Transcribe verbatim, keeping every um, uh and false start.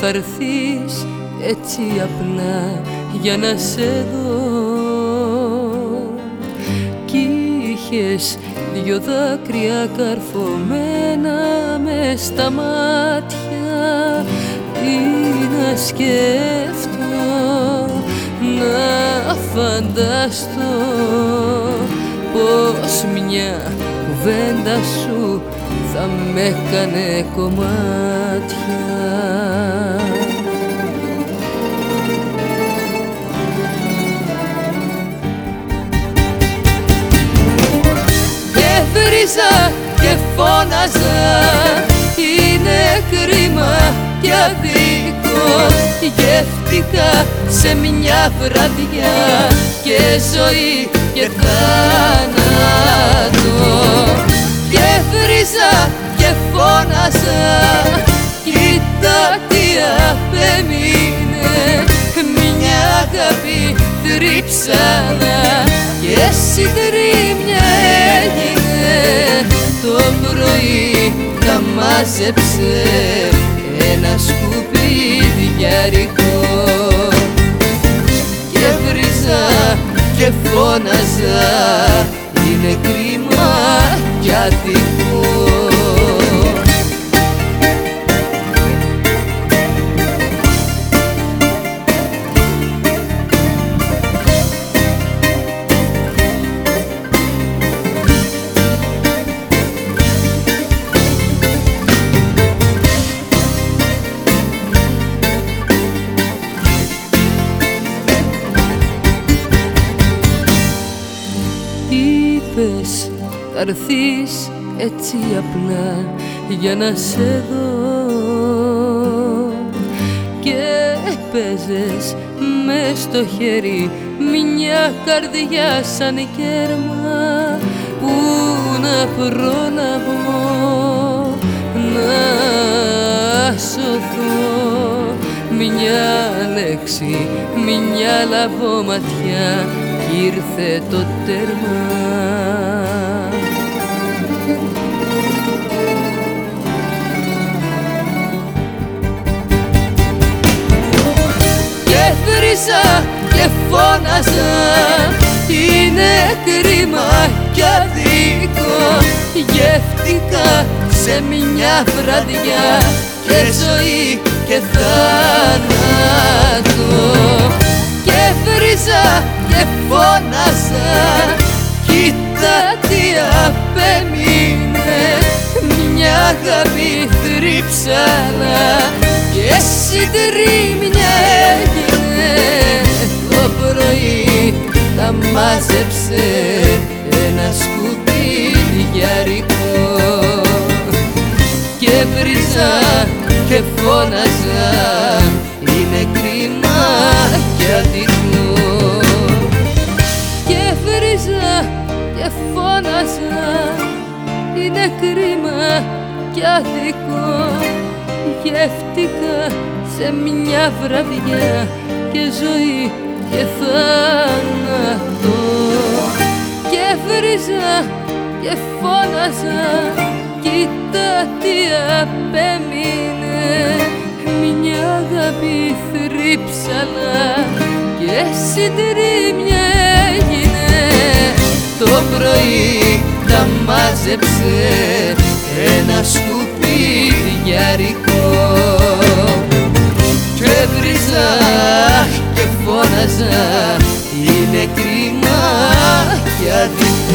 έρθεις έτσι απλά για να σε δω κι είχες δυο δάκρυα καρφωμένα μες στα μάτια. Τι να σκέφτω, να φανταστώ πως μια κουβέντα σου θα με έκανε κομμάτια. Και βρίζα και φώναζα, είναι κρίμα και αδίκο. Γεύτηκα σε μια βραδιά και ζωή και θάνατο. Και βρίζα και φώναζα, κοίτα τι απέμεινε. Μια αγάπη τρίψανα και συντρίμμια έγινε. Το πρωί τα μάζεψε ένα σκουπιδιάρικο. Και βρίζα και φώναζα, είναι κρίμα κι αδικό. Είπες θα έρθεις έτσι απλά για να σε δω και παίζες μες στο χέρι μια καρδιά σαν κέρμα. Πού να προλαβώ να σωθώ, μια λέξη, μια λαβωματιά κι ήρθε το τέρμα. Και βρίζα και φώναζα, είναι κρίμα κι αδίκο. Γεύτηκα σε μια βραδιά και ζωή και θάνατο. Και βρίζα και φώναζα, κοίτα τι απέμεινε. Μια αγάπη τρίψανα και συντρίμμια έγινε. Το πρωί τα μάζεψε ένα σκουπιδιάρικο. Και βρίζα και φώναζα, είναι κρίμα κι αδικό. Και βρίζα και φώναζα, είναι κρίμα κι αδικό. Γεύτηκα σε μια βραδιά και ζωή και θάνατο. Και βρίζα και φώναζα, κοίτα τι απέμεινε. Μια αγάπη θρύψαλα και συντρίμμια έγινε. Το πρωί τα μάζεψε ένα σκουπιδιάρικο. Και βρίζα και φώναζα, είναι κρίμα κι αδικό.